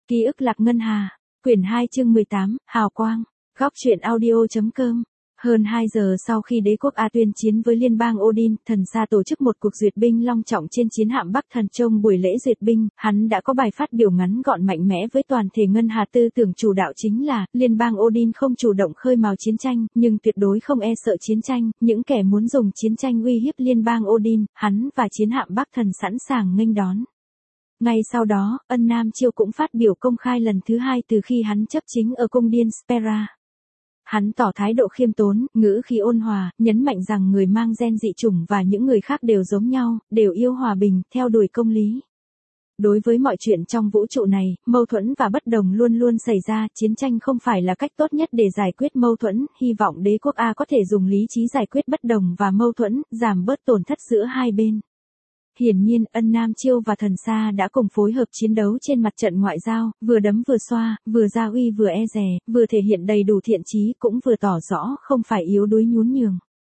Ký ức Lạc Ngân Hà, quyển 2 chương 18, Hào Quang, góc truyện audio.com. Hơn 2 giờ sau khi đế quốc A tuyên chiến với liên bang Odin, thần Sa tổ chức một cuộc duyệt binh long trọng trên chiến hạm Bắc Thần. Trong buổi lễ duyệt binh, hắn đã có bài phát biểu ngắn gọn mạnh mẽ với toàn thể Ngân Hà. Tư tưởng chủ đạo chính là, liên bang Odin không chủ động khơi mào chiến tranh, nhưng tuyệt đối không e sợ chiến tranh, những kẻ muốn dùng chiến tranh uy hiếp liên bang Odin, hắn và chiến hạm Bắc Thần sẵn sàng nghênh đón. Ngay sau đó, Ân Nam Chiêu cũng phát biểu công khai lần thứ 2 từ khi hắn chấp chính ở cung điện Spera. Hắn tỏ thái độ khiêm tốn, ngữ khí ôn hòa, nhấn mạnh rằng người mang gen dị chủng và những người khác đều giống nhau, đều yêu hòa bình, theo đuổi công lý. Đối với mọi chuyện trong vũ trụ này, mâu thuẫn và bất đồng luôn luôn xảy ra, chiến tranh không phải là cách tốt nhất để giải quyết mâu thuẫn, hy vọng đế quốc A có thể dùng lý trí giải quyết bất đồng và mâu thuẫn, giảm bớt tổn thất giữa hai bên. Hiển nhiên, Ân Nam Chiêu và thần Sa đã cùng phối hợp chiến đấu trên mặt trận ngoại giao, vừa đấm vừa xoa, vừa gia uy vừa e dè, vừa thể hiện đầy đủ thiện chí cũng vừa tỏ rõ không phải yếu đuối nhún nhường.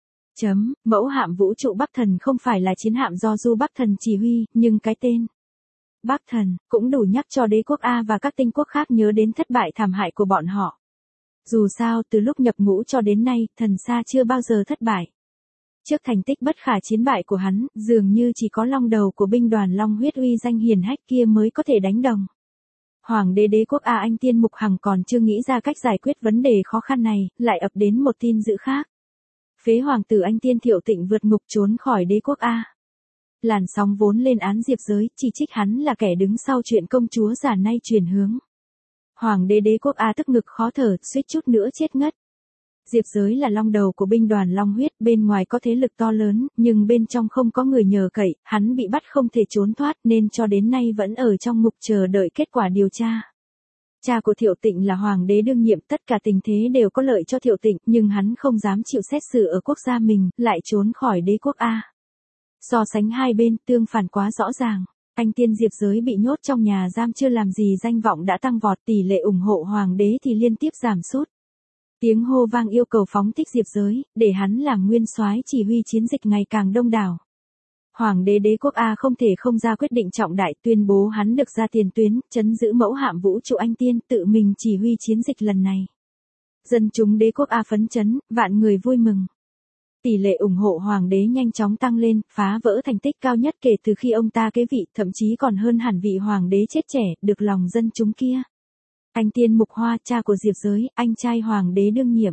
Mẫu hạm vũ trụ Bắc Thần không phải là chiến hạm do Du Bắc Thần chỉ huy, nhưng cái tên Bắc Thần cũng đủ nhắc cho đế quốc A và các tinh quốc khác nhớ đến thất bại thảm hại của bọn họ. Dù sao, từ lúc nhập ngũ cho đến nay, thần Sa chưa bao giờ thất bại. Trước thành tích bất khả chiến bại của hắn, dường như chỉ có long đầu của binh đoàn Long Huyết uy danh hiển hách kia mới có thể đánh đồng. Hoàng đế đế quốc A Anh Tiên Mục Hằng còn chưa nghĩ ra cách giải quyết vấn đề khó khăn này, lại ập đến một tin dữ khác. Phế hoàng tử Anh Tiên Thiệu Tịnh vượt ngục trốn khỏi đế quốc A. Làn sóng vốn lên án Diệp Giới, chỉ trích hắn là kẻ đứng sau chuyện công chúa giả nay chuyển hướng. Hoàng đế đế quốc A tức ngực khó thở, suýt chút nữa chết ngất. Diệp Giới là long đầu của binh đoàn Long Huyết, bên ngoài có thế lực to lớn, nhưng bên trong không có người nhờ cậy, hắn bị bắt không thể trốn thoát nên cho đến nay vẫn ở trong ngục chờ đợi kết quả điều tra. Cha của Thiệu Tịnh là hoàng đế đương nhiệm, tất cả tình thế đều có lợi cho Thiệu Tịnh, nhưng hắn không dám chịu xét xử ở quốc gia mình, lại trốn khỏi đế quốc A. So sánh hai bên, tương phản quá rõ ràng. Anh Tiên Diệp Giới bị nhốt trong nhà giam chưa làm gì danh vọng đã tăng vọt, tỷ lệ ủng hộ hoàng đế thì liên tiếp giảm sút. Tiếng hô vang yêu cầu phóng thích Diệp Giới, để hắn làm nguyên soái chỉ huy chiến dịch ngày càng đông đảo. Hoàng đế đế quốc A không thể không ra quyết định trọng đại, tuyên bố hắn được ra tiền tuyến, trấn giữ mẫu hạm vũ trụ Anh Tiên, tự mình chỉ huy chiến dịch lần này. Dân chúng đế quốc A phấn chấn, vạn người vui mừng. Tỷ lệ ủng hộ hoàng đế nhanh chóng tăng lên, phá vỡ thành tích cao nhất kể từ khi ông ta kế vị, thậm chí còn hơn hẳn vị hoàng đế chết trẻ, được lòng dân chúng kia. Anh Tiên Mục Hoa, cha của Diệp Giới, anh trai hoàng đế đương nhiệm.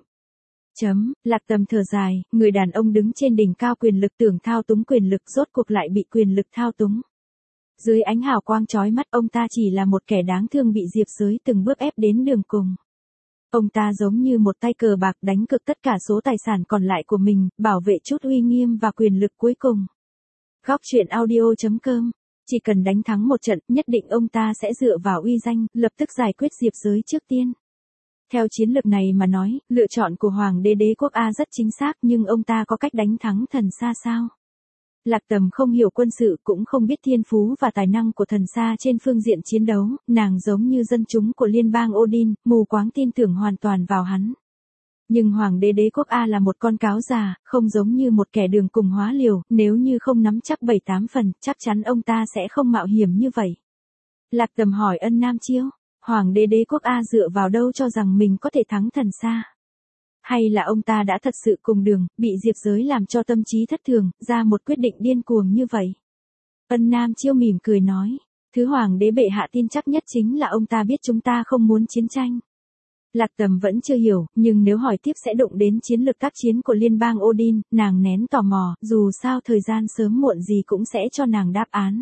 Lạc Tầm thở dài, người đàn ông đứng trên đỉnh cao quyền lực tưởng thao túng quyền lực rốt cuộc lại bị quyền lực thao túng. Dưới ánh hào quang chói mắt ông ta chỉ là một kẻ đáng thương bị Diệp Giới từng bước ép đến đường cùng. Ông ta giống như một tay cờ bạc đánh cược tất cả số tài sản còn lại của mình, bảo vệ chút uy nghiêm và quyền lực cuối cùng. Góc truyện audio.com. Chỉ cần đánh thắng một trận, nhất định ông ta sẽ dựa vào uy danh, lập tức giải quyết Diệp Giới trước tiên. Theo chiến lược này mà nói, lựa chọn của hoàng đế đế quốc A rất chính xác, nhưng ông ta có cách đánh thắng thần Sa sao? Lạc Tầm không hiểu quân sự, cũng không biết thiên phú và tài năng của thần Sa trên phương diện chiến đấu, nàng giống như dân chúng của liên bang Odin, mù quáng tin tưởng hoàn toàn vào hắn. Nhưng hoàng đế đế quốc A là một con cáo già, không giống như một kẻ đường cùng hóa liều, nếu như không nắm chắc 7-8 phần, chắc chắn ông ta sẽ không mạo hiểm như vậy. Lạc Tầm hỏi Ân Nam Chiêu, hoàng đế đế quốc A dựa vào đâu cho rằng mình có thể thắng thần Sa? Hay là ông ta đã thật sự cùng đường, bị Diệp Giới làm cho tâm trí thất thường, ra một quyết định điên cuồng như vậy? Ân Nam Chiêu mỉm cười nói, thứ hoàng đế bệ hạ tin chắc nhất chính là ông ta biết chúng ta không muốn chiến tranh. Lạc Tầm vẫn chưa hiểu, nhưng nếu hỏi tiếp sẽ đụng đến chiến lược tác chiến của liên bang Odin, nàng nén tò mò, dù sao thời gian sớm muộn gì cũng sẽ cho nàng đáp án.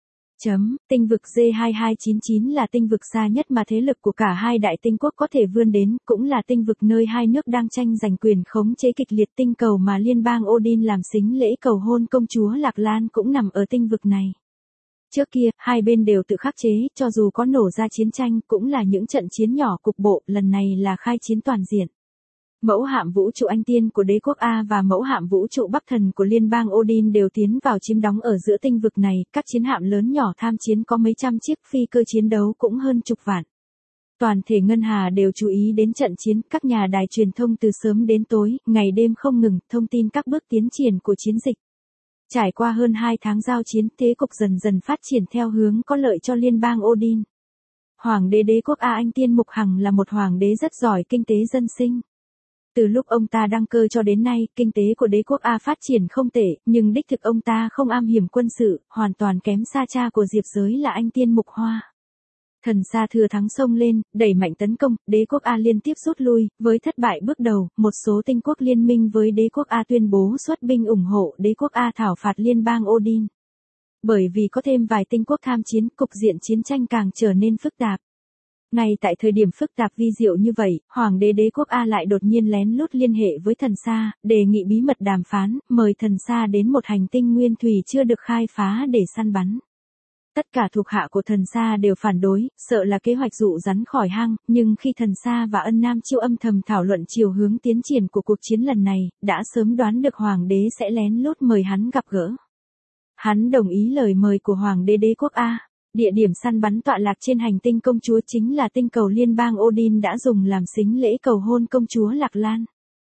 Tinh vực G2299 là tinh vực xa nhất mà thế lực của cả hai đại tinh quốc có thể vươn đến, cũng là tinh vực nơi hai nước đang tranh giành quyền khống chế kịch liệt. Tinh cầu mà liên bang Odin làm sính lễ cầu hôn công chúa Lạc Lan cũng nằm ở tinh vực này. Trước kia, hai bên đều tự khắc chế, cho dù có nổ ra chiến tranh, cũng là những trận chiến nhỏ cục bộ, lần này là khai chiến toàn diện. Mẫu hạm vũ trụ Anh Tiên của đế quốc A và mẫu hạm vũ trụ Bắc Thần của liên bang Odin đều tiến vào chiếm đóng ở giữa tinh vực này, các chiến hạm lớn nhỏ tham chiến có mấy trăm chiếc, phi cơ chiến đấu cũng hơn chục vạn. Toàn thể Ngân Hà đều chú ý đến trận chiến, các nhà đài truyền thông từ sớm đến tối, ngày đêm không ngừng, thông tin các bước tiến triển của chiến dịch. Trải qua hơn 2 tháng giao chiến, thế cục dần dần phát triển theo hướng có lợi cho liên bang Odin. Hoàng đế đế quốc A Anh Tiên Mục Hằng là một hoàng đế rất giỏi kinh tế dân sinh. Từ lúc ông ta đăng cơ cho đến nay, kinh tế của đế quốc A phát triển không tệ, nhưng đích thực ông ta không am hiểu quân sự, hoàn toàn kém xa cha của Diệp Giới là Anh Tiên Mục Hoa. Thần Sa thừa thắng xông lên, đẩy mạnh tấn công, đế quốc A liên tiếp rút lui, với thất bại bước đầu, một số tinh quốc liên minh với đế quốc A tuyên bố xuất binh ủng hộ đế quốc A thảo phạt liên bang Odin. Bởi vì có thêm vài tinh quốc tham chiến, cục diện chiến tranh càng trở nên phức tạp. Ngay tại thời điểm phức tạp vi diệu như vậy, Hoàng đế đế quốc A lại đột nhiên lén lút liên hệ với thần Sa, đề nghị bí mật đàm phán, mời thần Sa đến một hành tinh nguyên thủy chưa được khai phá để săn bắn. Tất cả thuộc hạ của thần Sa đều phản đối, sợ là kế hoạch dụ rắn khỏi hang, nhưng khi thần Sa và Ân Nam Chiêu âm thầm thảo luận chiều hướng tiến triển của cuộc chiến lần này, đã sớm đoán được Hoàng đế sẽ lén lút mời hắn gặp gỡ. Hắn đồng ý lời mời của Hoàng đế đế quốc A. Địa điểm săn bắn tọa lạc trên hành tinh công chúa chính là tinh cầu liên bang Odin đã dùng làm sính lễ cầu hôn công chúa Lạc Lan.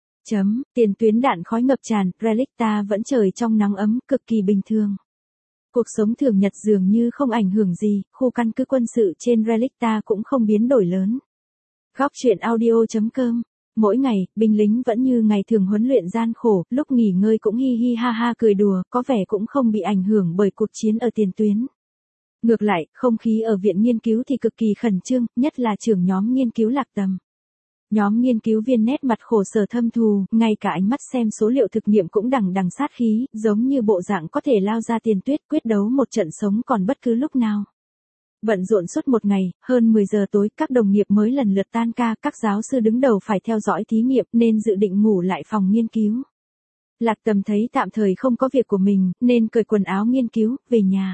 Tiền tuyến đạn khói ngập tràn, Relicta vẫn trời trong nắng ấm, cực kỳ bình thường. Cuộc sống thường nhật dường như không ảnh hưởng gì, khu căn cứ quân sự trên Relicta cũng không biến đổi lớn. Góc truyện audio.com. Mỗi ngày, binh lính vẫn như ngày thường huấn luyện gian khổ, lúc nghỉ ngơi cũng hi hi ha ha cười đùa, có vẻ cũng không bị ảnh hưởng bởi cuộc chiến ở tiền tuyến. Ngược lại, không khí ở viện nghiên cứu thì cực kỳ khẩn trương, nhất là trưởng nhóm nghiên cứu Lạc Tầm. Nhóm nghiên cứu viên nét mặt khổ sở thâm thù, ngay cả ánh mắt xem số liệu thực nghiệm cũng đằng đằng sát khí, giống như bộ dạng có thể lao ra tiền tuyết quyết đấu một trận sống còn bất cứ lúc nào. Bận rộn suốt một ngày, hơn 10 giờ tối, các đồng nghiệp mới lần lượt tan ca, các giáo sư đứng đầu phải theo dõi thí nghiệm nên dự định ngủ lại phòng nghiên cứu. Lạc Tầm thấy tạm thời không có việc của mình, nên cởi quần áo nghiên cứu, về nhà.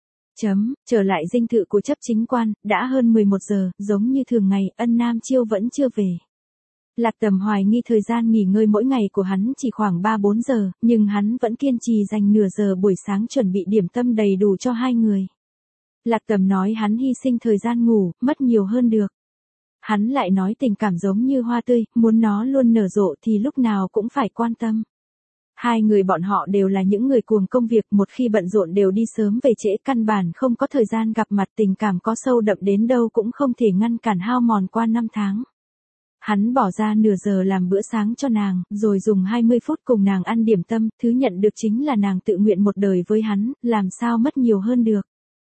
Trở lại dinh thự của chấp chính quan, đã hơn 11 giờ, giống như thường ngày, Ân Nam Chiêu vẫn chưa về. Lạc Tầm hoài nghi thời gian nghỉ ngơi mỗi ngày của hắn chỉ khoảng 3-4 giờ, nhưng hắn vẫn kiên trì dành nửa giờ buổi sáng chuẩn bị điểm tâm đầy đủ cho hai người. Lạc Tầm nói hắn hy sinh thời gian ngủ, mất nhiều hơn được. Hắn lại nói tình cảm giống như hoa tươi, muốn nó luôn nở rộ thì lúc nào cũng phải quan tâm. Hai người bọn họ đều là những người cuồng công việc, một khi bận rộn đều đi sớm về trễ, căn bản không có thời gian gặp mặt, tình cảm có sâu đậm đến đâu cũng không thể ngăn cản hao mòn qua năm tháng. Hắn bỏ ra nửa giờ làm bữa sáng cho nàng, rồi dùng 20 phút cùng nàng ăn điểm tâm, thứ nhận được chính là nàng tự nguyện một đời với hắn, làm sao mất nhiều hơn được.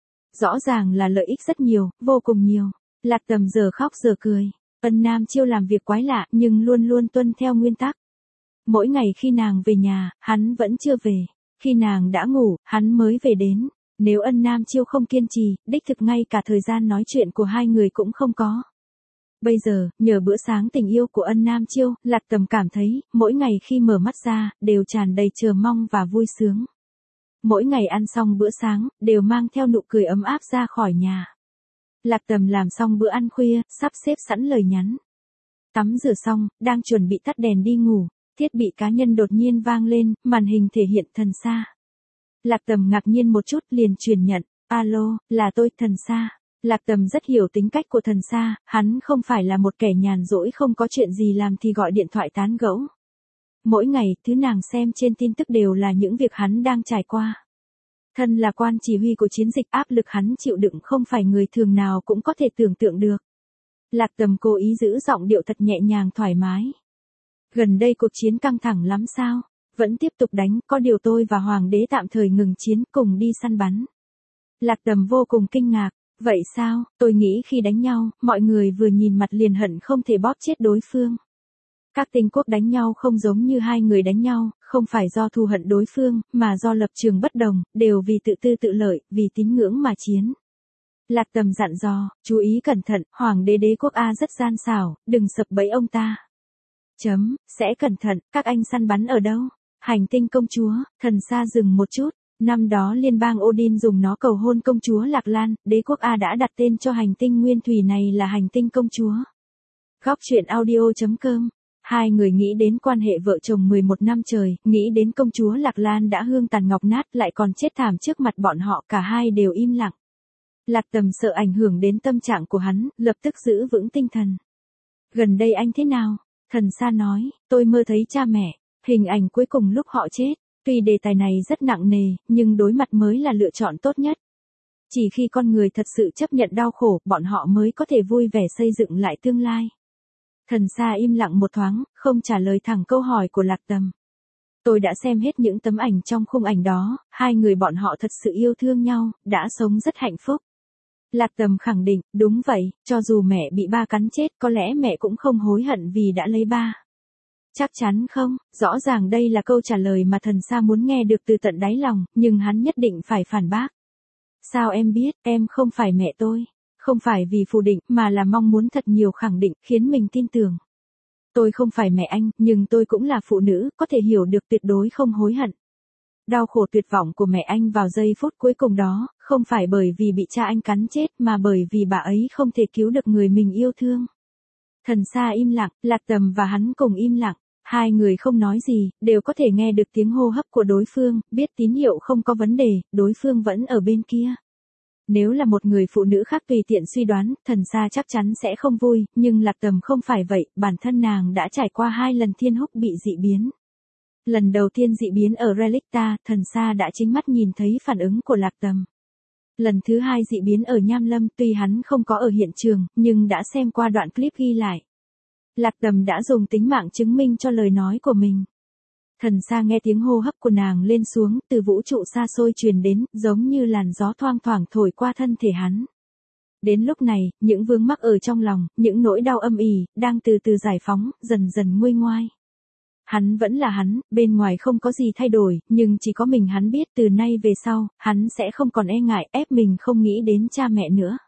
Rõ ràng là lợi ích rất nhiều, vô cùng nhiều. Lạc Tầm giờ khóc giờ cười. Ân Nam Chiêu làm việc quái lạ nhưng luôn luôn tuân theo nguyên tắc. Mỗi ngày khi nàng về nhà, hắn vẫn chưa về. Khi nàng đã ngủ, hắn mới về đến. Nếu Ân Nam Chiêu không kiên trì, đích thực ngay cả thời gian nói chuyện của hai người cũng không có. Bây giờ, nhờ bữa sáng tình yêu của Ân Nam Chiêu, Lạc Tầm cảm thấy, mỗi ngày khi mở mắt ra, đều tràn đầy chờ mong và vui sướng. Mỗi ngày ăn xong bữa sáng, đều mang theo nụ cười ấm áp ra khỏi nhà. Lạc Tầm làm xong bữa ăn khuya, sắp xếp sẵn lời nhắn. Tắm rửa xong, đang chuẩn bị tắt đèn đi ngủ, thiết bị cá nhân đột nhiên vang lên, màn hình thể hiện thần Sa. Lạc Tầm ngạc nhiên một chút liền truyền nhận, alo, là tôi, thần Sa. Lạc Tầm rất hiểu tính cách của thần Sa, hắn không phải là một kẻ nhàn rỗi không có chuyện gì làm thì gọi điện thoại tán gẫu. Mỗi ngày, thứ nàng xem trên tin tức đều là những việc hắn đang trải qua. Thân là quan chỉ huy của chiến dịch, áp lực hắn chịu đựng không phải người thường nào cũng có thể tưởng tượng được. Lạc Tầm cố ý giữ giọng điệu thật nhẹ nhàng thoải mái. Gần đây cuộc chiến căng thẳng lắm sao? Vẫn tiếp tục đánh, có điều tôi và Hoàng đế tạm thời ngừng chiến cùng đi săn bắn. Lạc Tầm vô cùng kinh ngạc. Vậy sao, tôi nghĩ khi đánh nhau, mọi người vừa nhìn mặt liền hận không thể bóp chết đối phương. Các tinh quốc đánh nhau không giống như hai người đánh nhau, không phải do thù hận đối phương, mà do lập trường bất đồng, đều vì tự tư tự lợi, vì tín ngưỡng mà chiến. Lạc Tầm dặn dò, chú ý cẩn thận, Hoàng đế đế quốc A rất gian xảo, đừng sập bẫy ông ta. Sẽ cẩn thận, các anh săn bắn ở đâu? Hành tinh công chúa, thần Sa dừng một chút. Năm đó liên bang Odin dùng nó cầu hôn công chúa Lạc Lan, đế quốc A đã đặt tên cho hành tinh nguyên thủy này là hành tinh công chúa. Góc truyện audio.com. Hai người nghĩ đến quan hệ vợ chồng 11 năm trời, nghĩ đến công chúa Lạc Lan đã hương tàn ngọc nát lại còn chết thảm trước mặt bọn họ, cả hai đều im lặng. Lạc Tầm sợ ảnh hưởng đến tâm trạng của hắn, lập tức giữ vững tinh thần. Gần đây anh thế nào? Thần Sa nói, tôi mơ thấy cha mẹ, hình ảnh cuối cùng lúc họ chết. Tuy đề tài này rất nặng nề, nhưng đối mặt mới là lựa chọn tốt nhất. Chỉ khi con người thật sự chấp nhận đau khổ, bọn họ mới có thể vui vẻ xây dựng lại tương lai. Thần Sa im lặng một thoáng, không trả lời thẳng câu hỏi của Lạc Tầm. Tôi đã xem hết những tấm ảnh trong khung ảnh đó, hai người bọn họ thật sự yêu thương nhau, đã sống rất hạnh phúc. Lạc Tầm khẳng định, đúng vậy, cho dù mẹ bị ba cắn chết, có lẽ mẹ cũng không hối hận vì đã lấy ba. Chắc chắn không, rõ ràng đây là câu trả lời mà Thần Sa muốn nghe được từ tận đáy lòng, nhưng hắn nhất định phải phản bác. Sao em biết, em không phải mẹ tôi. Không phải vì phủ định, mà là mong muốn thật nhiều khẳng định, khiến mình tin tưởng. Tôi không phải mẹ anh, nhưng tôi cũng là phụ nữ, có thể hiểu được tuyệt đối không hối hận. Đau khổ tuyệt vọng của mẹ anh vào giây phút cuối cùng đó, không phải bởi vì bị cha anh cắn chết mà bởi vì bà ấy không thể cứu được người mình yêu thương. Thần Sa im lặng, Lạc Tầm và hắn cùng im lặng. Hai người không nói gì, đều có thể nghe được tiếng hô hấp của đối phương, biết tín hiệu không có vấn đề, đối phương vẫn ở bên kia. Nếu là một người phụ nữ khác tùy tiện suy đoán, Thần Sa chắc chắn sẽ không vui, nhưng Lạc Tầm không phải vậy, bản thân nàng đã trải qua 2 lần Thiên Húc bị dị biến. Lần đầu tiên dị biến ở Relicta, Thần Sa đã chính mắt nhìn thấy phản ứng của Lạc Tầm. Lần thứ 2 dị biến ở Nham Lâm, tuy hắn không có ở hiện trường, nhưng đã xem qua đoạn clip ghi lại. Lạc Tầm đã dùng tính mạng chứng minh cho lời nói của mình. Thần Sa nghe tiếng hô hấp của nàng lên xuống, từ vũ trụ xa xôi truyền đến, giống như làn gió thoang thoảng thổi qua thân thể hắn. Đến lúc này, những vướng mắc ở trong lòng, những nỗi đau âm ỉ, đang từ từ giải phóng, dần dần nguôi ngoai. Hắn vẫn là hắn, bên ngoài không có gì thay đổi, nhưng chỉ có mình hắn biết từ nay về sau, hắn sẽ không còn e ngại ép mình không nghĩ đến cha mẹ nữa.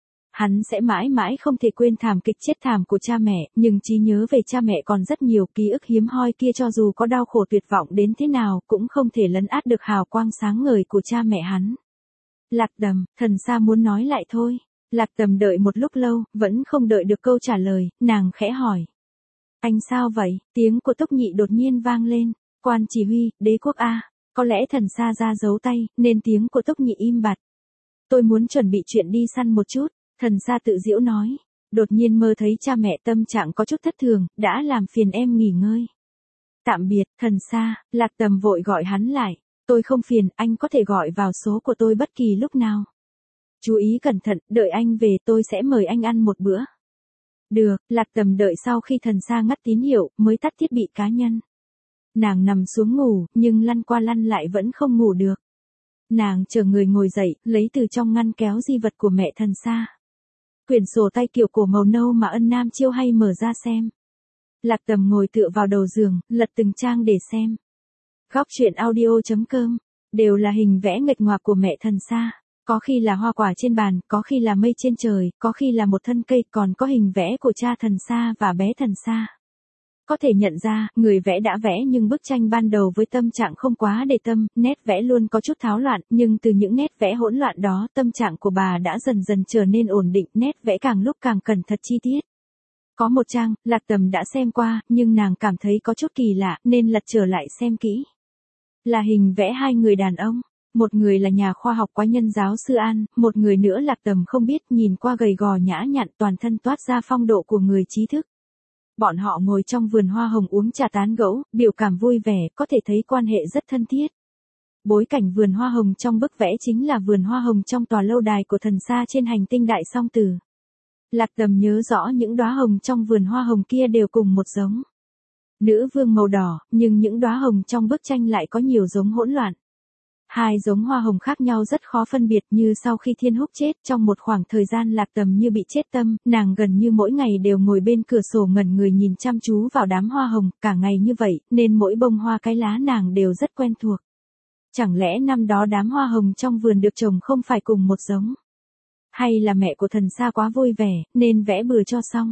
Hắn sẽ mãi mãi không thể quên thảm kịch chết thảm của cha mẹ, nhưng trí nhớ về cha mẹ còn rất nhiều, ký ức hiếm hoi kia cho dù có đau khổ tuyệt vọng đến thế nào, cũng không thể lấn át được hào quang sáng ngời của cha mẹ hắn. Lạc Tầm, Thần Sa muốn nói lại thôi. Lạc Tầm đợi một lúc lâu, vẫn không đợi được câu trả lời, nàng khẽ hỏi. Anh sao vậy? Tiếng của Túc Nhị đột nhiên vang lên. Quan chỉ huy, đế quốc A. Có lẽ Thần Sa ra giấu tay, nên tiếng của Túc Nhị im bặt. Tôi muốn chuẩn bị chuyện đi săn một chút. Thần Sa tự giễu nói. Đột nhiên mơ thấy cha mẹ tâm trạng có chút thất thường, đã làm phiền em nghỉ ngơi. Tạm biệt, Thần Sa. Lạc Tầm vội gọi hắn lại. Tôi không phiền, anh có thể gọi vào số của tôi bất kỳ lúc nào. Chú ý cẩn thận, đợi anh về tôi sẽ mời anh ăn một bữa. Được, Lạc Tầm đợi sau khi Thần Sa ngắt tín hiệu, mới tắt thiết bị cá nhân. Nàng nằm xuống ngủ, nhưng lăn qua lăn lại vẫn không ngủ được. Nàng chờ người ngồi dậy, lấy từ trong ngăn kéo di vật của mẹ Thần Sa. Quyển sổ tay kiểu cổ màu nâu mà Ân Nam Chiêu hay mở ra xem. Lạc Tầm ngồi tựa vào đầu giường, lật từng trang để xem. Góc truyện audio.com, đều là hình vẽ nghịch ngoạc của mẹ Thần Sa. Có khi là hoa quả trên bàn, có khi là mây trên trời, có khi là một thân cây, còn có hình vẽ của cha Thần Sa và bé Thần Sa. Có thể nhận ra, người vẽ đã vẽ nhưng bức tranh ban đầu với tâm trạng không quá để tâm, nét vẽ luôn có chút tháo loạn, nhưng từ những nét vẽ hỗn loạn đó, tâm trạng của bà đã dần dần trở nên ổn định, nét vẽ càng lúc càng cẩn thận chi tiết. Có một trang, Lạc Tầm đã xem qua, nhưng nàng cảm thấy có chút kỳ lạ, nên lật trở lại xem kỹ. Là hình vẽ 2 người đàn ông. Một người là nhà khoa học quái nhân giáo sư An, một người nữa Lạc Tầm không biết, nhìn qua gầy gò nhã nhặn, toàn thân toát ra phong độ của người trí thức. Bọn họ ngồi trong vườn hoa hồng uống trà tán gẫu, biểu cảm vui vẻ, có thể thấy quan hệ rất thân thiết. Bối cảnh vườn hoa hồng trong bức vẽ chính là vườn hoa hồng trong tòa lâu đài của Thần Sa trên hành tinh Đại Song Tử. Lạc Tầm nhớ rõ những đóa hồng trong vườn hoa hồng kia đều cùng một giống. Nữ vương màu đỏ, nhưng những đóa hồng trong bức tranh lại có nhiều giống hỗn loạn. 2 giống hoa hồng khác nhau rất khó phân biệt, như sau khi Thiên Húc chết, trong một khoảng thời gian Lạc Tầm như bị chết tâm, nàng gần như mỗi ngày đều ngồi bên cửa sổ ngẩn người nhìn chăm chú vào đám hoa hồng, cả ngày như vậy, nên mỗi bông hoa cái lá nàng đều rất quen thuộc. Chẳng lẽ năm đó đám hoa hồng trong vườn được trồng không phải cùng một giống? Hay là mẹ của Thần Sa quá vui vẻ, nên vẽ bừa cho xong?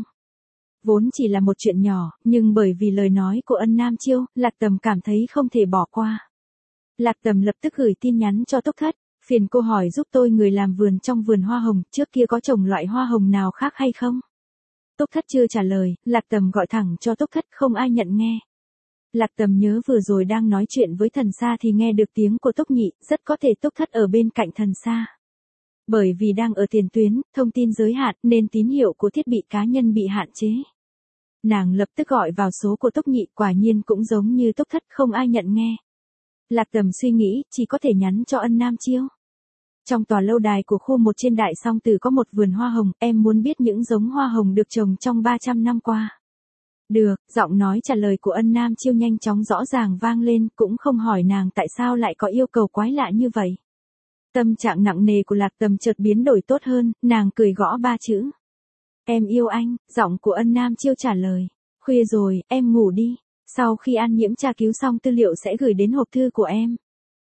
Vốn chỉ là một chuyện nhỏ, nhưng bởi vì lời nói của Ân Nam Chiêu, Lạc Tầm cảm thấy không thể bỏ qua. Lạc Tầm lập tức gửi tin nhắn cho Túc Thất, phiền cô hỏi giúp tôi người làm vườn trong vườn hoa hồng, trước kia có trồng loại hoa hồng nào khác hay không? Túc Thất chưa trả lời, Lạc Tầm gọi thẳng cho Túc Thất, không ai nhận nghe. Lạc Tầm nhớ vừa rồi đang nói chuyện với Thần Sa thì nghe được tiếng của Túc Nhị, rất có thể Túc Thất ở bên cạnh Thần Sa. Bởi vì đang ở tiền tuyến, thông tin giới hạn nên tín hiệu của thiết bị cá nhân bị hạn chế. Nàng lập tức gọi vào số của Túc Nhị, quả nhiên cũng giống như Túc Thất, không ai nhận nghe. Lạc Tầm suy nghĩ, chỉ có thể nhắn cho Ân Nam Chiêu. Trong tòa lâu đài của khu 1 trên Đại Song Tử có một vườn hoa hồng, em muốn biết những giống hoa hồng được trồng trong 300 năm qua. Được, giọng nói trả lời của Ân Nam Chiêu nhanh chóng rõ ràng vang lên, cũng không hỏi nàng tại sao lại có yêu cầu quái lạ như vậy. Tâm trạng nặng nề của Lạc Tầm chợt biến đổi tốt hơn, nàng cười gõ 3 chữ. Em yêu anh, giọng của Ân Nam Chiêu trả lời. Khuya rồi, em ngủ đi. Sau khi An Nhiễm tra cứu xong tư liệu sẽ gửi đến hộp thư của em.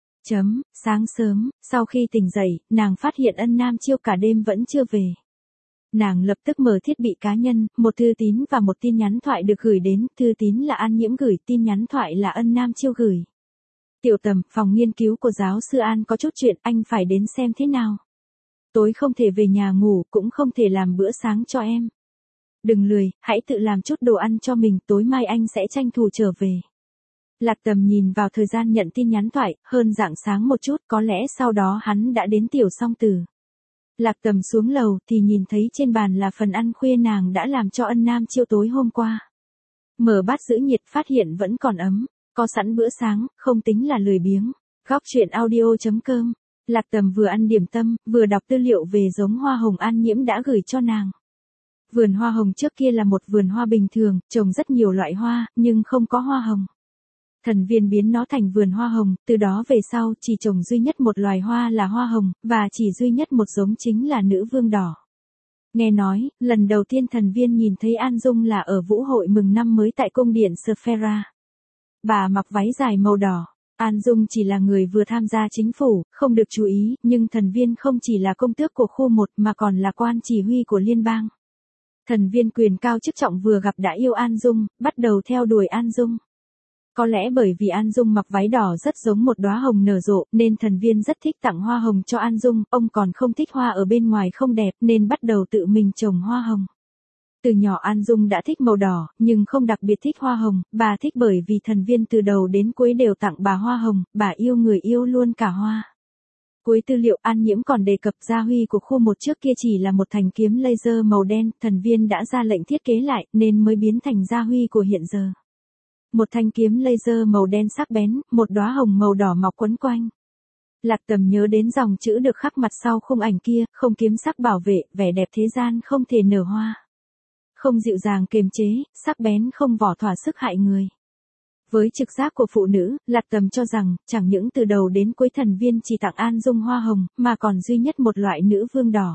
Sáng sớm, sau khi tỉnh dậy, nàng phát hiện Ân Nam Chiêu cả đêm vẫn chưa về. Nàng lập tức mở thiết bị cá nhân, một thư tín và một tin nhắn thoại được gửi đến, thư tín là An Nhiễm gửi, tin nhắn thoại là Ân Nam Chiêu gửi. Tiểu Tầm, phòng nghiên cứu của giáo sư An có chút chuyện, anh phải đến xem thế nào. Tối không thể về nhà ngủ, cũng không thể làm bữa sáng cho em. Đừng lười, hãy tự làm chút đồ ăn cho mình, tối mai anh sẽ tranh thủ trở về. Lạc Tầm nhìn vào thời gian nhận tin nhắn thoại, hơn rạng sáng một chút, có lẽ sau đó hắn đã đến Tiểu Song Tử. Lạc Tầm xuống lầu thì nhìn thấy trên bàn là phần ăn khuya nàng đã làm cho Ân Nam Chiêu tối hôm qua. Mở bát giữ nhiệt phát hiện vẫn còn ấm, có sẵn bữa sáng, không tính là lười biếng. Góc truyện audio.com. Lạc Tầm vừa ăn điểm tâm, vừa đọc tư liệu về giống hoa hồng An Nhiễm đã gửi cho nàng. Vườn hoa hồng trước kia là một vườn hoa bình thường, trồng rất nhiều loại hoa, nhưng không có hoa hồng. Thần Viên biến nó thành vườn hoa hồng, từ đó về sau chỉ trồng duy nhất một loài hoa là hoa hồng, và chỉ duy nhất một giống chính là nữ vương đỏ. Nghe nói, lần đầu tiên Thần Viên nhìn thấy An Dung là ở vũ hội mừng năm mới tại cung điện Sphera. Bà mặc váy dài màu đỏ. An Dung chỉ là người vừa tham gia chính phủ, không được chú ý, nhưng Thần Viên không chỉ là công tước của khu 1 mà còn là quan chỉ huy của liên bang. Thần Viên quyền cao chức trọng vừa gặp đã yêu An Dung, bắt đầu theo đuổi An Dung. Có lẽ bởi vì An Dung mặc váy đỏ rất giống một đóa hồng nở rộ, nên Thần Viên rất thích tặng hoa hồng cho An Dung, ông còn không thích hoa ở bên ngoài không đẹp nên bắt đầu tự mình trồng hoa hồng. Từ nhỏ An Dung đã thích màu đỏ, nhưng không đặc biệt thích hoa hồng, bà thích bởi vì Thần Viên từ đầu đến cuối đều tặng bà hoa hồng, bà yêu người yêu luôn cả hoa. Cuối tư liệu An Nhiễm còn đề cập gia huy của khu 1 trước kia chỉ là một thanh kiếm laser màu đen, Thần Viên đã ra lệnh thiết kế lại nên mới biến thành gia huy của hiện giờ. Một thanh kiếm laser màu đen sắc bén, một đóa hồng màu đỏ mọc quấn quanh. Lạc Tầm nhớ đến dòng chữ được khắc mặt sau khung ảnh kia, không kiếm sắc bảo vệ, vẻ đẹp thế gian không thể nở hoa. Không dịu dàng kiềm chế, sắc bén không vỏ thỏa sức hại người. Với trực giác của phụ nữ, Lạc Tầm cho rằng, chẳng những từ đầu đến cuối Thần Viên chỉ tặng An Dung hoa hồng, mà còn duy nhất một loại nữ vương đỏ.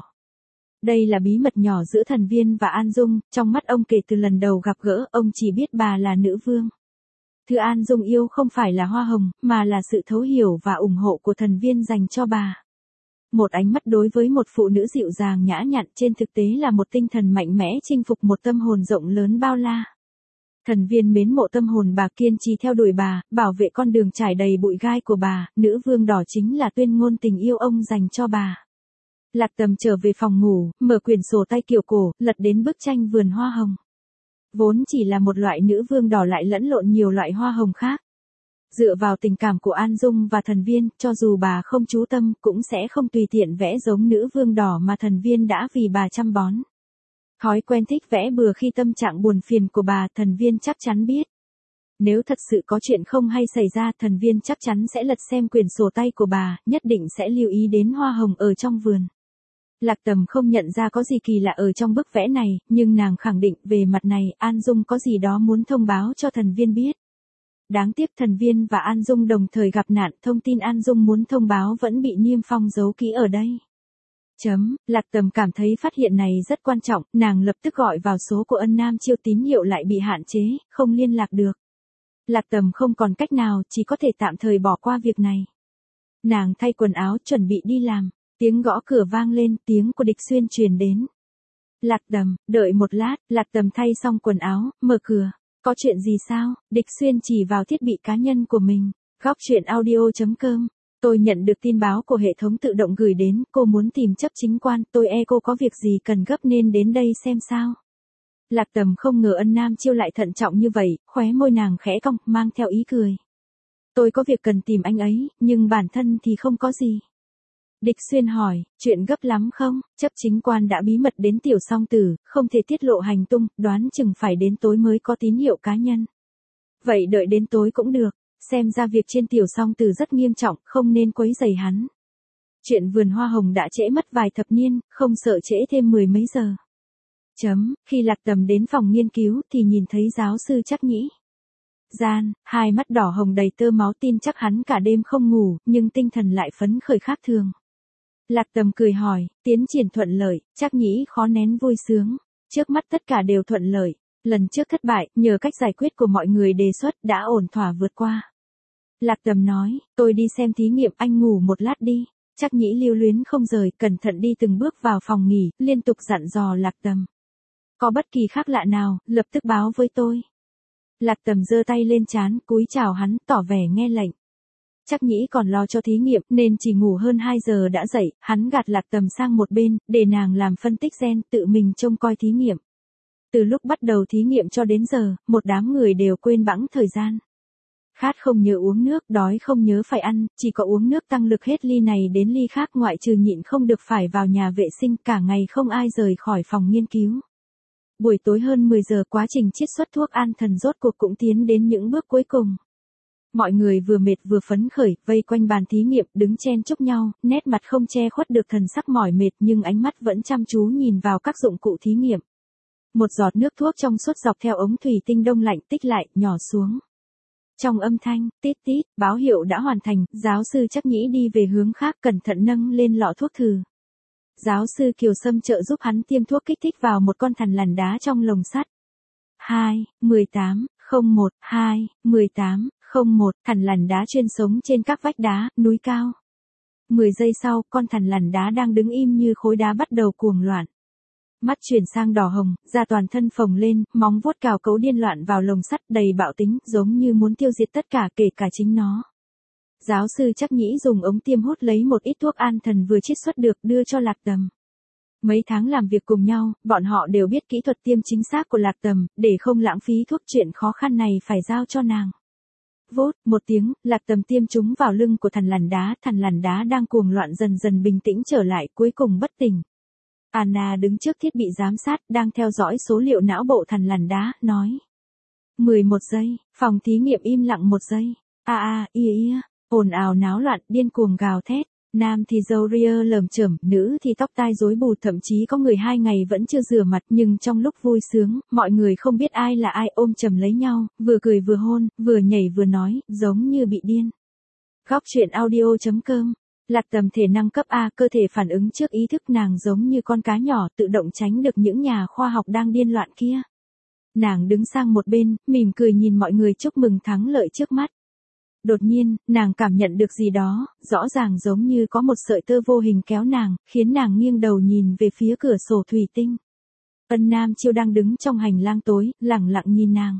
Đây là bí mật nhỏ giữa Thần Viên và An Dung, trong mắt ông kể từ lần đầu gặp gỡ, ông chỉ biết bà là nữ vương. Thứ An Dung yêu không phải là hoa hồng, mà là sự thấu hiểu và ủng hộ của Thần Viên dành cho bà. Một ánh mắt đối với một phụ nữ dịu dàng nhã nhặn trên thực tế là một tinh thần mạnh mẽ chinh phục một tâm hồn rộng lớn bao la. Thần Viên mến mộ tâm hồn bà, kiên trì theo đuổi bà, bảo vệ con đường trải đầy bụi gai của bà, nữ vương đỏ chính là tuyên ngôn tình yêu ông dành cho bà. Lạc Tầm trở về phòng ngủ, mở quyển sổ tay kiểu cổ, lật đến bức tranh vườn hoa hồng. Vốn chỉ là một loại nữ vương đỏ lại lẫn lộn nhiều loại hoa hồng khác. Dựa vào tình cảm của An Dung và Thần Viên, cho dù bà không chú tâm, cũng sẽ không tùy tiện vẽ giống nữ vương đỏ mà Thần Viên đã vì bà chăm bón. Thói quen thích vẽ bừa khi tâm trạng buồn phiền của bà, Thần Viên chắc chắn biết. Nếu thật sự có chuyện không hay xảy ra, Thần Viên chắc chắn sẽ lật xem quyển sổ tay của bà, nhất định sẽ lưu ý đến hoa hồng ở trong vườn. Lạc Tầm không nhận ra có gì kỳ lạ ở trong bức vẽ này, nhưng nàng khẳng định về mặt này, An Dung có gì đó muốn thông báo cho Thần Viên biết. Đáng tiếc Thần Viên và An Dung đồng thời gặp nạn, thông tin An Dung muốn thông báo vẫn bị Niêm Phong giấu kỹ ở đây. Lạc Tầm cảm thấy phát hiện này rất quan trọng, nàng lập tức gọi vào số của Ân Nam Chiêu, tín hiệu lại bị hạn chế, không liên lạc được. Lạc Tầm không còn cách nào, chỉ có thể tạm thời bỏ qua việc này. Nàng thay quần áo chuẩn bị đi làm, tiếng gõ cửa vang lên, tiếng của Địch Xuyên truyền đến. Lạc Tầm, đợi một lát, Lạc Tầm thay xong quần áo, mở cửa. Có chuyện gì sao? Địch Xuyên chỉ vào thiết bị cá nhân của mình. Góc truyện audio.com. Tôi nhận được tin báo của hệ thống tự động gửi đến, cô muốn tìm chấp chính quan, tôi cô có việc gì cần gấp nên đến đây xem sao. Lạc Tầm không ngờ Ân Nam Chiêu lại thận trọng như vậy, khóe môi nàng khẽ cong, mang theo ý cười. Tôi có việc cần tìm anh ấy, nhưng bản thân thì không có gì. Địch Xuyên hỏi, chuyện gấp lắm không? Chấp chính quan đã bí mật đến Tiểu Song Tử, không thể tiết lộ hành tung, đoán chừng phải đến tối mới có tín hiệu cá nhân. Vậy đợi đến tối cũng được, xem ra việc trên Tiểu Song Tử rất nghiêm trọng, không nên quấy rầy hắn. Chuyện vườn hoa hồng đã trễ mất vài thập niên, không sợ trễ thêm 10 mấy giờ. Khi Lạc Tầm đến phòng nghiên cứu thì nhìn thấy giáo sư Trắc Nhĩ. Hai mắt đỏ hồng đầy tơ máu, tin chắc hắn cả đêm không ngủ, nhưng tinh thần lại phấn khởi khác thường. Lạc Tầm cười hỏi, tiến triển thuận lợi, Trắc Nhĩ khó nén vui sướng. Trước mắt tất cả đều thuận lợi. Lần trước thất bại, nhờ cách giải quyết của mọi người đề xuất đã ổn thỏa vượt qua. Lạc Tầm nói, tôi đi xem thí nghiệm, anh ngủ một lát đi. Trắc Nhĩ lưu luyến không rời, cẩn thận đi từng bước vào phòng nghỉ, liên tục dặn dò Lạc Tầm. Có bất kỳ khác lạ nào, lập tức báo với tôi. Lạc Tầm giơ tay lên trán, cúi chào hắn, tỏ vẻ nghe lệnh. Trắc Nhĩ còn lo cho thí nghiệm nên chỉ ngủ hơn 2 giờ đã dậy, hắn gạt Lạc Tầm sang một bên, để nàng làm phân tích gen, tự mình trông coi thí nghiệm. Từ lúc bắt đầu thí nghiệm cho đến giờ, một đám người đều quên bẵng thời gian. Khát không nhớ uống nước, đói không nhớ phải ăn, chỉ có uống nước tăng lực hết ly này đến ly khác, ngoại trừ nhịn không được phải vào nhà vệ sinh, cả ngày không ai rời khỏi phòng nghiên cứu. Buổi tối hơn 10 giờ, quá trình chiết xuất thuốc an thần rốt cuộc cũng tiến đến những bước cuối cùng. Mọi người vừa mệt vừa phấn khởi, vây quanh bàn thí nghiệm, đứng chen chúc nhau, nét mặt không che khuất được thần sắc mỏi mệt, nhưng ánh mắt vẫn chăm chú nhìn vào các dụng cụ thí nghiệm. Một giọt nước thuốc trong suốt dọc theo ống thủy tinh đông lạnh tích lại, nhỏ xuống. Trong âm thanh, tít tít, báo hiệu đã hoàn thành, giáo sư Trắc Nhĩ đi về hướng khác, cẩn thận nâng lên lọ thuốc thử. Giáo sư Kiều Sâm trợ giúp hắn tiêm thuốc kích thích vào một con thằn lằn đá trong lồng sắt. 1801, thằn lằn đá chuyên sống trên các vách đá, núi cao. 10 giây sau, con thằn lằn đá đang đứng im như khối đá bắt đầu cuồng loạn. Mắt chuyển sang đỏ hồng, da toàn thân phồng lên, móng vuốt cào cấu điên loạn vào lồng sắt, đầy bạo tính, giống như muốn tiêu diệt tất cả, kể cả chính nó. Giáo sư Trắc Nhĩ dùng ống tiêm hút lấy một ít thuốc an thần vừa chiết xuất được, đưa cho Lạc Tầm. Mấy tháng làm việc cùng nhau, bọn họ đều biết kỹ thuật tiêm chính xác của Lạc Tầm, để không lãng phí thuốc, chuyện khó khăn này phải giao cho nàng. Vốt, một tiếng, Lạc Tầm tiêm chúng vào lưng của thằn lằn đá đang cuồng loạn dần dần bình tĩnh trở lại, cuối cùng bất tỉnh. Anna đứng trước thiết bị giám sát, đang theo dõi số liệu não bộ thằn lằn đá, nói. 11 giây, phòng thí nghiệm im lặng 1 giây. Ồn ào náo loạn, điên cuồng gào thét. Nam thì râu ria lởm chởm, nữ thì tóc tai rối bù, thậm chí có người 2 ngày vẫn chưa rửa mặt, nhưng trong lúc vui sướng, mọi người không biết ai là ai ôm chầm lấy nhau, vừa cười vừa hôn, vừa nhảy vừa nói, giống như bị điên. Góc truyện audio.com. Lạc Tầm thể năng cấp A, cơ thể phản ứng trước ý thức, nàng giống như con cá nhỏ tự động tránh được những nhà khoa học đang điên loạn kia. Nàng đứng sang một bên, mỉm cười nhìn mọi người chúc mừng thắng lợi trước mắt. Đột nhiên, nàng cảm nhận được gì đó, rõ ràng giống như có một sợi tơ vô hình kéo nàng, khiến nàng nghiêng đầu nhìn về phía cửa sổ thủy tinh. Ân Nam Chiêu đang đứng trong hành lang tối, lẳng lặng nhìn nàng.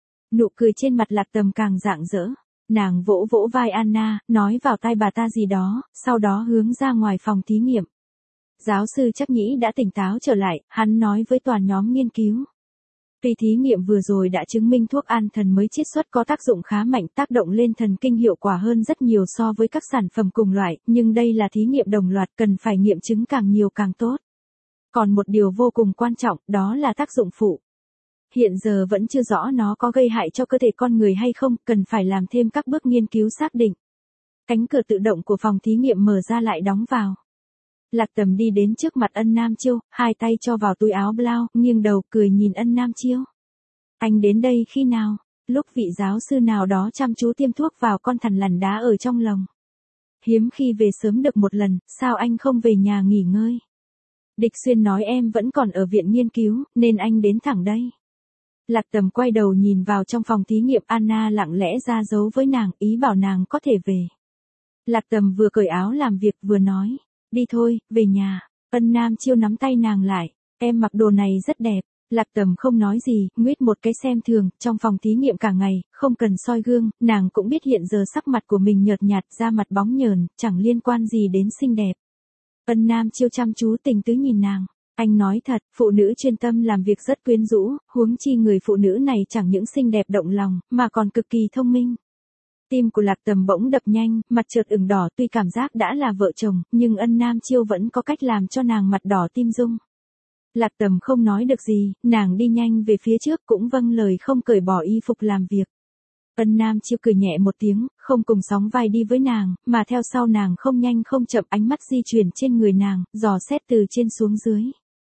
Nụ cười trên mặt Lạc Tầm càng rạng rỡ. Nàng vỗ vỗ vai Anna, nói vào tai bà ta gì đó, sau đó hướng ra ngoài phòng thí nghiệm. Giáo sư Trắc Nhĩ đã tỉnh táo trở lại, hắn nói với toàn nhóm nghiên cứu. Tuy thí nghiệm vừa rồi đã chứng minh thuốc an thần mới chiết xuất có tác dụng khá mạnh, tác động lên thần kinh hiệu quả hơn rất nhiều so với các sản phẩm cùng loại, nhưng đây là thí nghiệm đồng loạt, cần phải nghiệm chứng càng nhiều càng tốt. Còn một điều vô cùng quan trọng, đó là tác dụng phụ. Hiện giờ vẫn chưa rõ nó có gây hại cho cơ thể con người hay không, cần phải làm thêm các bước nghiên cứu xác định. Cánh cửa tự động của phòng thí nghiệm mở ra lại đóng vào. Lạc Tầm đi đến trước mặt Ân Nam Chiêu, 2 tay cho vào túi áo blau, nghiêng đầu cười nhìn Ân Nam Chiêu. Anh đến đây khi nào? Lúc vị giáo sư nào đó chăm chú tiêm thuốc vào con thằn lằn đá ở trong lồng. Hiếm khi về sớm được một lần, sao anh không về nhà nghỉ ngơi? Địch Xuyên nói em vẫn còn ở viện nghiên cứu, nên anh đến thẳng đây. Lạc Tầm quay đầu nhìn vào trong phòng thí nghiệm, Anna lặng lẽ ra dấu với nàng, ý bảo nàng có thể về. Lạc Tầm vừa cởi áo làm việc vừa nói, đi thôi, về nhà. Ân Nam Chiêu nắm tay nàng lại, em mặc đồ này rất đẹp. Lạc Tầm không nói gì, nguyết một cái xem thường, trong phòng thí nghiệm cả ngày, không cần soi gương, nàng cũng biết hiện giờ sắc mặt của mình nhợt nhạt, da mặt bóng nhờn, chẳng liên quan gì đến xinh đẹp. Ân Nam Chiêu chăm chú tình tứ nhìn nàng. Anh nói thật, phụ nữ chuyên tâm làm việc rất quyến rũ, huống chi người phụ nữ này chẳng những xinh đẹp động lòng, mà còn cực kỳ thông minh. Tim của Lạc Tầm bỗng đập nhanh, mặt chợt ửng đỏ, tuy cảm giác đã là vợ chồng, nhưng Ân Nam Chiêu vẫn có cách làm cho nàng mặt đỏ tim rung. Lạc Tầm không nói được gì, nàng đi nhanh về phía trước, cũng vâng lời không cởi bỏ y phục làm việc. Ân Nam Chiêu cười nhẹ một tiếng, không cùng sóng vai đi với nàng, mà theo sau nàng không nhanh không chậm, ánh mắt di chuyển trên người nàng, dò xét từ trên xuống dưới.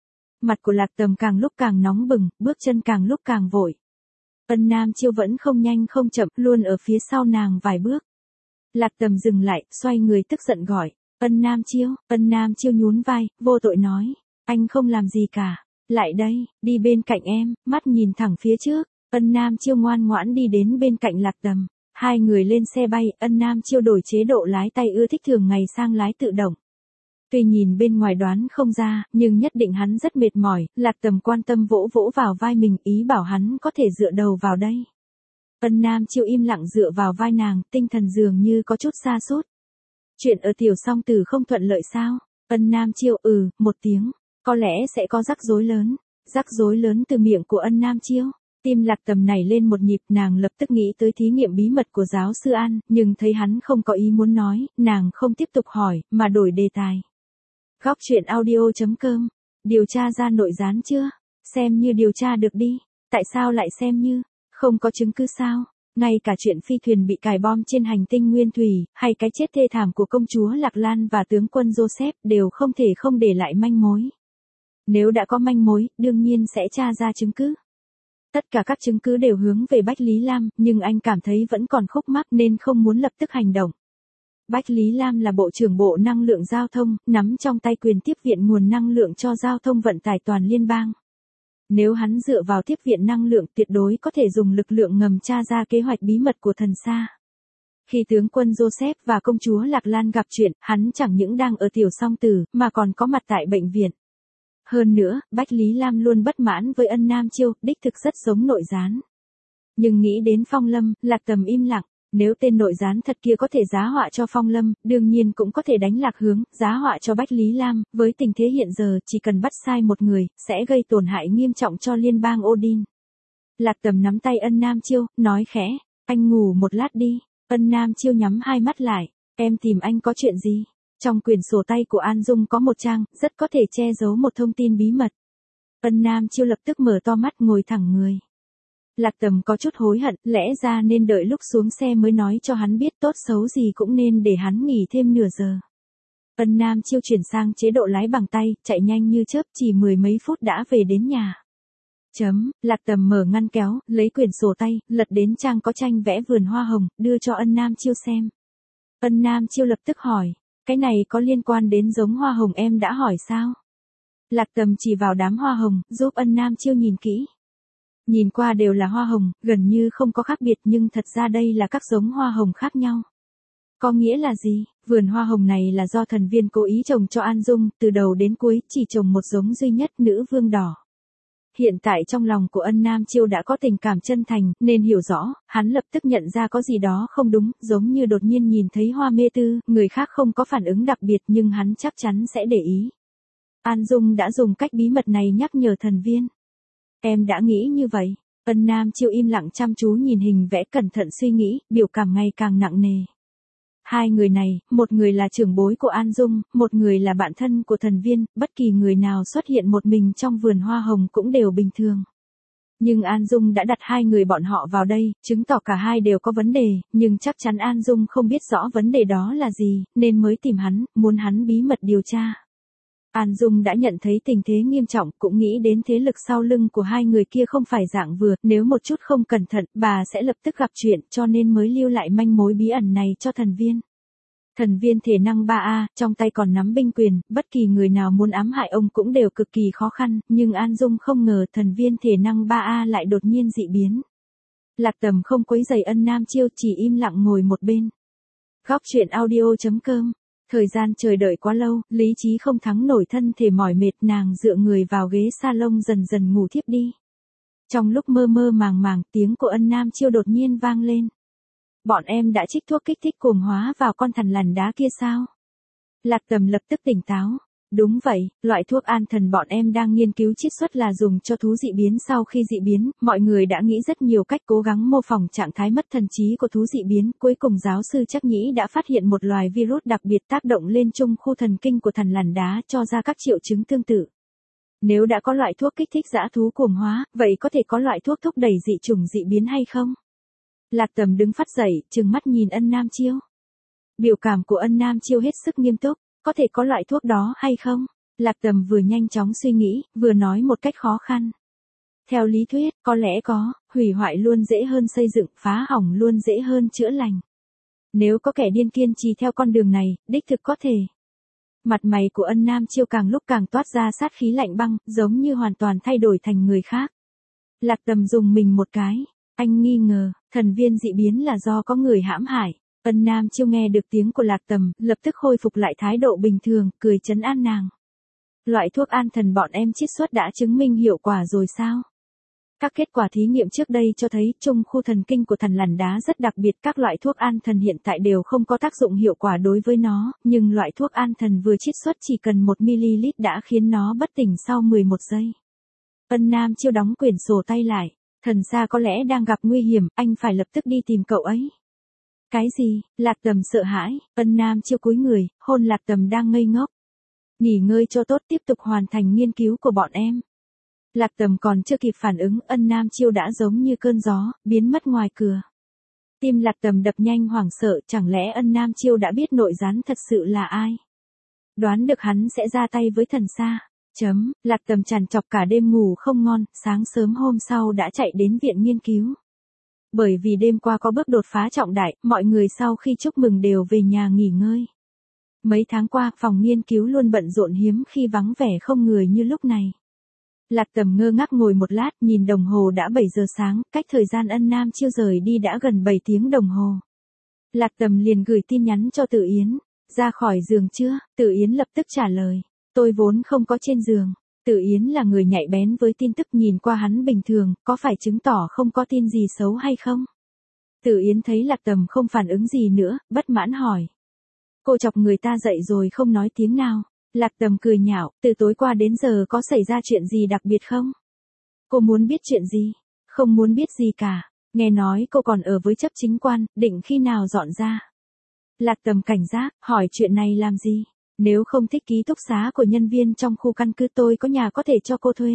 Mặt của Lạc Tầm càng lúc càng nóng bừng, bước chân càng lúc càng vội. Ân Nam Chiêu vẫn không nhanh không chậm, luôn ở phía sau nàng vài bước. Lạc Tầm dừng lại, xoay người tức giận gọi. Ân Nam Chiêu nhún vai, vô tội nói. Anh không làm gì cả. Lại đây, đi bên cạnh em, mắt nhìn thẳng phía trước. Ân Nam Chiêu ngoan ngoãn đi đến bên cạnh Lạc Tầm. Hai người lên xe bay, Ân Nam Chiêu đổi chế độ lái tay ưa thích thường ngày sang lái tự động. Tuy nhìn bên ngoài đoán không ra, nhưng nhất định hắn rất mệt mỏi, Lạc Tầm quan tâm vỗ vỗ vào vai mình, ý bảo hắn có thể dựa đầu vào đây. Ân Nam Chiêu im lặng dựa vào vai nàng, tinh thần dường như có chút sa sút. Chuyện ở Tiểu Song Tử không thuận lợi sao? Ân Nam Chiêu một tiếng, có lẽ sẽ có rắc rối lớn. Rắc rối lớn từ miệng của Ân Nam Chiêu. Tim Lạc Tầm nảy lên một nhịp, nàng lập tức nghĩ tới thí nghiệm bí mật của giáo sư An, nhưng thấy hắn không có ý muốn nói, nàng không tiếp tục hỏi, mà đổi đề tài. Góc truyện audio.com. Điều tra ra nội gián chưa? Xem như điều tra được đi. Tại sao lại xem như? Không có chứng cứ sao? Ngay cả chuyện phi thuyền bị cài bom trên hành tinh Nguyên Thủy, hay cái chết thê thảm của công chúa Lạc Lan và tướng quân Joseph đều không thể không để lại manh mối. Nếu đã có manh mối, đương nhiên sẽ tra ra chứng cứ. Tất cả các chứng cứ đều hướng về Bách Lý Lam, nhưng anh cảm thấy vẫn còn khúc mắc nên không muốn lập tức hành động. Bách Lý Lam là Bộ trưởng Bộ Năng lượng Giao thông, nắm trong tay quyền tiếp viện nguồn năng lượng cho giao thông vận tải toàn liên bang. Nếu hắn dựa vào tiếp viện năng lượng tuyệt đối có thể dùng lực lượng ngầm tra ra kế hoạch bí mật của thần xa. Khi tướng quân Joseph và công chúa Lạc Lan gặp chuyện, hắn chẳng những đang ở Tiểu Song Tử, mà còn có mặt tại bệnh viện. Hơn nữa, Bách Lý Lam luôn bất mãn với Ân Nam Chiêu, đích thực rất giống nội gián. Nhưng nghĩ đến Phong Lâm, Lạc Tầm im lặng. Nếu tên nội gián thật kia có thể giá họa cho Phong Lâm, đương nhiên cũng có thể đánh lạc hướng, giá họa cho Bách Lý Lam, với tình thế hiện giờ chỉ cần bắt sai một người, sẽ gây tổn hại nghiêm trọng cho liên bang Odin. Lạc Tầm nắm tay Ân Nam Chiêu, nói khẽ, anh ngủ một lát đi. Ân Nam Chiêu nhắm hai mắt lại, em tìm anh có chuyện gì? Trong quyển sổ tay của An Dung có một trang, rất có thể che giấu một thông tin bí mật. Ân Nam Chiêu lập tức mở to mắt ngồi thẳng người. Lạc Tầm có chút hối hận, lẽ ra nên đợi lúc xuống xe mới nói cho hắn biết, tốt xấu gì cũng nên để hắn nghỉ thêm nửa giờ. Ân Nam Chiêu chuyển sang chế độ lái bằng tay, chạy nhanh như chớp, chỉ mười mấy phút đã về đến nhà. Lạc Tầm mở ngăn kéo, lấy quyển sổ tay, lật đến trang có tranh vẽ vườn hoa hồng, đưa cho Ân Nam Chiêu xem. Ân Nam Chiêu lập tức hỏi, cái này có liên quan đến giống hoa hồng em đã hỏi sao? Lạc Tầm chỉ vào đám hoa hồng, giúp Ân Nam Chiêu nhìn kỹ. Nhìn qua đều là hoa hồng, gần như không có khác biệt, nhưng thật ra đây là các giống hoa hồng khác nhau. Có nghĩa là gì? Vườn hoa hồng này là do thần viên cố ý trồng cho An Dung, từ đầu đến cuối chỉ trồng một giống duy nhất, nữ vương đỏ. Hiện tại trong lòng của Ân Nam Chiêu đã có tình cảm chân thành, nên hiểu rõ, hắn lập tức nhận ra có gì đó không đúng, giống như đột nhiên nhìn thấy hoa mê tư, người khác không có phản ứng đặc biệt nhưng hắn chắc chắn sẽ để ý. An Dung đã dùng cách bí mật này nhắc nhở thần viên. Em đã nghĩ như vậy. Ân Nam Chiêu im lặng chăm chú nhìn hình vẽ, cẩn thận suy nghĩ, biểu cảm ngày càng nặng nề. Hai người này, một người là trưởng bối của An Dung, một người là bạn thân của thần viên, bất kỳ người nào xuất hiện một mình trong vườn hoa hồng cũng đều bình thường. Nhưng An Dung đã đặt hai người bọn họ vào đây, chứng tỏ cả hai đều có vấn đề, nhưng chắc chắn An Dung không biết rõ vấn đề đó là gì, nên mới tìm hắn, muốn hắn bí mật điều tra. An Dung đã nhận thấy tình thế nghiêm trọng, cũng nghĩ đến thế lực sau lưng của hai người kia không phải dạng vừa, nếu một chút không cẩn thận, bà sẽ lập tức gặp chuyện, cho nên mới lưu lại manh mối bí ẩn này cho thần viên. Thần viên thể năng 3A, trong tay còn nắm binh quyền, bất kỳ người nào muốn ám hại ông cũng đều cực kỳ khó khăn, nhưng An Dung không ngờ thần viên thể năng 3A lại đột nhiên dị biến. Lạc Tầm không quấy rầy Ân Nam Chiêu, chỉ im lặng ngồi một bên. Góc truyện audio.com. Thời gian chờ đợi quá lâu, lý trí không thắng nổi thân thể mỏi mệt, nàng dựa người vào ghế salon dần dần ngủ thiếp đi. Trong lúc mơ mơ màng màng, tiếng của Ân Nam Chiêu đột nhiên vang lên. Bọn em đã trích thuốc kích thích cuồng hóa vào con thằn lằn đá kia sao? Lạc Tầm lập tức tỉnh táo. Đúng vậy, loại thuốc an thần bọn em đang nghiên cứu chiết xuất là dùng cho thú dị biến. Sau khi dị biến, mọi người đã nghĩ rất nhiều cách cố gắng mô phỏng trạng thái mất thần trí của thú dị biến. Cuối cùng giáo sư Trắc Nhĩ đã phát hiện một loài virus đặc biệt tác động lên trung khu thần kinh của thằn lằn đá, cho ra các triệu chứng tương tự. Nếu đã có loại thuốc kích thích dã thú cuồng hóa, vậy có thể có loại thuốc thúc đẩy dị chủng dị biến hay không? Lạc Tầm đứng phát dậy, trừng mắt nhìn Ân Nam Chiêu. Biểu cảm của Ân Nam Chiêu hết sức nghiêm túc, có thể có loại thuốc đó hay không? Lạc Tầm vừa nhanh chóng suy nghĩ, vừa nói một cách khó khăn. Theo lý thuyết, có lẽ có, hủy hoại luôn dễ hơn xây dựng, phá hỏng luôn dễ hơn chữa lành. Nếu có kẻ điên kiên trì theo con đường này, đích thực có thể. Mặt mày của Ân Nam Chiêu càng lúc càng toát ra sát khí lạnh băng, giống như hoàn toàn thay đổi thành người khác. Lạc Tầm dùng mình một cái, anh nghi ngờ, thần viên dị biến là do có người hãm hại. Ân Nam Chiêu nghe được tiếng của Lạc Tầm, lập tức khôi phục lại thái độ bình thường, cười trấn an nàng. Loại thuốc an thần bọn em chiết xuất đã chứng minh hiệu quả rồi sao? Các kết quả thí nghiệm trước đây cho thấy trung khu thần kinh của thần lằn đá rất đặc biệt, các loại thuốc an thần hiện tại đều không có tác dụng hiệu quả đối với nó, nhưng loại thuốc an thần vừa chiết xuất chỉ cần 1ml đã khiến nó bất tỉnh sau 11 giây. Ân Nam Chiêu đóng quyển sổ tay lại, thần xa có lẽ đang gặp nguy hiểm, anh phải lập tức đi tìm cậu ấy. Cái gì? Lạc Tầm sợ hãi, Ân Nam Chiêu cúi người, hôn Lạc Tầm đang ngây ngốc. Nghỉ ngơi cho tốt, tiếp tục hoàn thành nghiên cứu của bọn em. Lạc Tầm còn chưa kịp phản ứng, Ân Nam Chiêu đã giống như cơn gió, biến mất ngoài cửa. Tim Lạc Tầm đập nhanh hoảng sợ, chẳng lẽ Ân Nam Chiêu đã biết nội gián thật sự là ai? Đoán được hắn sẽ ra tay với thần xa. Lạc Tầm trằn trọc cả đêm ngủ không ngon, sáng sớm hôm sau đã chạy đến viện nghiên cứu. Bởi vì đêm qua có bước đột phá trọng đại, mọi người sau khi chúc mừng đều về nhà nghỉ ngơi. Mấy tháng qua, phòng nghiên cứu luôn bận rộn, hiếm khi vắng vẻ không người như lúc này. Lạc Tầm ngơ ngác ngồi một lát, nhìn đồng hồ đã 7 giờ sáng, cách thời gian Ân Nam Chiêu rời đi đã gần 7 tiếng đồng hồ. Lạc Tầm liền gửi tin nhắn cho Tự Yến, ra khỏi giường chưa? Tự Yến lập tức trả lời, tôi vốn không có trên giường. Tự Yến là người nhạy bén với tin tức, nhìn qua hắn bình thường, có phải chứng tỏ không có tin gì xấu hay không? Tự Yến thấy Lạc Tầm không phản ứng gì nữa, bất mãn hỏi. Cô chọc người ta dậy rồi không nói tiếng nào. Lạc Tầm cười nhạo, từ tối qua đến giờ có xảy ra chuyện gì đặc biệt không? Cô muốn biết chuyện gì? Không muốn biết gì cả. Nghe nói cô còn ở với chấp chính quan, định khi nào dọn ra? Lạc Tầm cảnh giác, hỏi chuyện này làm gì? Nếu không thích ký túc xá của nhân viên trong khu căn cứ, tôi có nhà có thể cho cô thuê.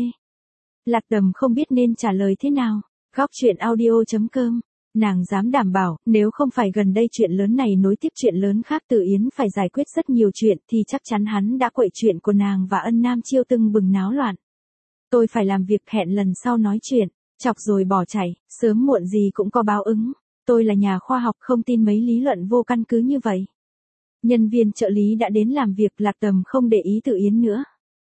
Lạc Tầm không biết nên trả lời thế nào. Góc chuyện audio.com. Nàng dám đảm bảo, nếu không phải gần đây chuyện lớn này nối tiếp chuyện lớn khác, Tự Yến phải giải quyết rất nhiều chuyện, thì chắc chắn hắn đã quậy chuyện của nàng và Ân Nam Chiêu tưng bừng náo loạn. Tôi phải làm việc, hẹn lần sau nói chuyện. Chọc rồi bỏ chạy, sớm muộn gì cũng có báo ứng. Tôi là nhà khoa học, không tin mấy lý luận vô căn cứ như vậy. Nhân viên trợ lý đã đến làm việc, Lạc Tầm không để ý Tự Yến nữa.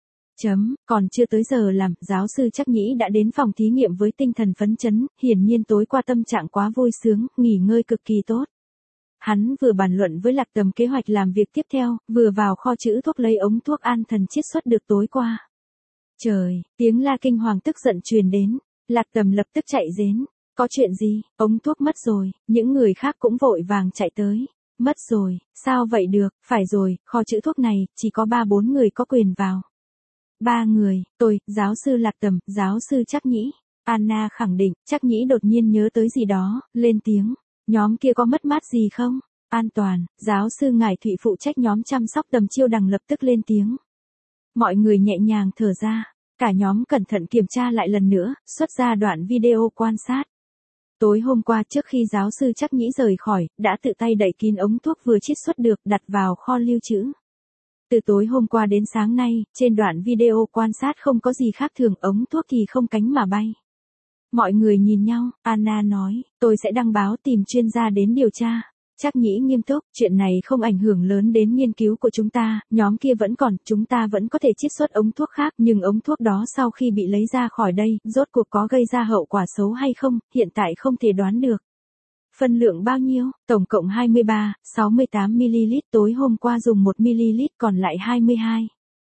Còn chưa tới giờ làm, giáo sư Trắc Nhĩ đã đến phòng thí nghiệm với tinh thần phấn chấn, hiển nhiên tối qua tâm trạng quá vui sướng, nghỉ ngơi cực kỳ tốt. Hắn vừa bàn luận với Lạc Tầm kế hoạch làm việc tiếp theo, vừa vào kho trữ thuốc lấy ống thuốc an thần chiết xuất được tối qua. Trời, tiếng la kinh hoàng tức giận truyền đến, Lạc Tầm lập tức chạy đến. Có chuyện gì? Ống thuốc mất rồi, những người khác cũng vội vàng chạy tới. Mất rồi, sao vậy được? Phải rồi, kho trữ thuốc này, chỉ có 3-4 người có quyền vào. 3 người, tôi, giáo sư Lạc Tầm, giáo sư Trắc Nhĩ. Anna khẳng định. Trắc Nhĩ đột nhiên nhớ tới gì đó, lên tiếng. Nhóm kia có mất mát gì không? An toàn. Giáo sư Ngải Thụy phụ trách nhóm chăm sóc Tầm Chiêu Đằng lập tức lên tiếng. Mọi người nhẹ nhàng thở ra. Cả nhóm cẩn thận kiểm tra lại lần nữa, xuất ra đoạn video quan sát. Tối hôm qua trước khi giáo sư Trắc Nhĩ rời khỏi, đã tự tay đậy kín ống thuốc vừa chiết xuất được, đặt vào kho lưu trữ. Từ tối hôm qua đến sáng nay, trên đoạn video quan sát không có gì khác thường, ống thuốc thì không cánh mà bay. Mọi người nhìn nhau, Anna nói, tôi sẽ đăng báo tìm chuyên gia đến điều tra. Trắc Nhĩ nghiêm túc, chuyện này không ảnh hưởng lớn đến nghiên cứu của chúng ta, nhóm kia vẫn còn, chúng ta vẫn có thể chiết xuất ống thuốc khác, nhưng ống thuốc đó sau khi bị lấy ra khỏi đây, rốt cuộc có gây ra hậu quả xấu hay không, hiện tại không thể đoán được. Phân lượng bao nhiêu? Tổng cộng 23, 68ml, tối hôm qua dùng 1ml còn lại 22.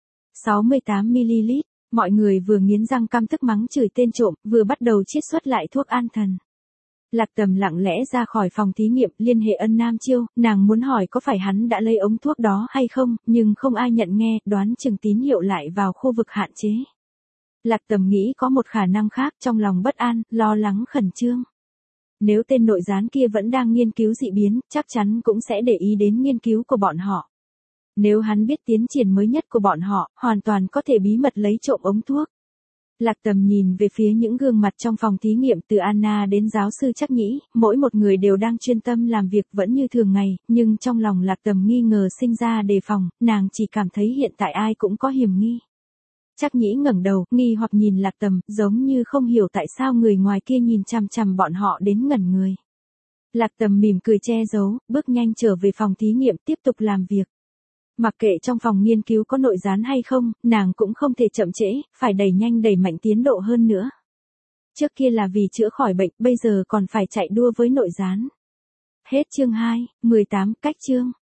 68ml, mọi người vừa nghiến răng căm tức mắng chửi tên trộm, vừa bắt đầu chiết xuất lại thuốc an thần. Lạc Tầm lặng lẽ ra khỏi phòng thí nghiệm, liên hệ Ân Nam Chiêu, nàng muốn hỏi có phải hắn đã lấy ống thuốc đó hay không, nhưng không ai nhận nghe, đoán chừng tín hiệu lại vào khu vực hạn chế. Lạc Tầm nghĩ có một khả năng khác, trong lòng bất an, lo lắng khẩn trương. Nếu tên nội gián kia vẫn đang nghiên cứu dị biến, chắc chắn cũng sẽ để ý đến nghiên cứu của bọn họ. Nếu hắn biết tiến triển mới nhất của bọn họ, hoàn toàn có thể bí mật lấy trộm ống thuốc. Lạc Tầm nhìn về phía những gương mặt trong phòng thí nghiệm từ Anna đến giáo sư Trắc Nhĩ, mỗi một người đều đang chuyên tâm làm việc vẫn như thường ngày, nhưng trong lòng Lạc Tầm nghi ngờ sinh ra đề phòng, nàng chỉ cảm thấy hiện tại ai cũng có hiểm nghi. Trắc Nhĩ ngẩng đầu, nghi hoặc nhìn Lạc Tầm, giống như không hiểu tại sao người ngoài kia nhìn chằm chằm bọn họ đến ngẩn người. Lạc Tầm mỉm cười che giấu, bước nhanh trở về phòng thí nghiệm tiếp tục làm việc. Mặc kệ trong phòng nghiên cứu có nội gián hay không, nàng cũng không thể chậm trễ, phải đẩy nhanh đẩy mạnh tiến độ hơn nữa. Trước kia là vì chữa khỏi bệnh, bây giờ còn phải chạy đua với nội gián. Hết chương 2, 18, cách chương.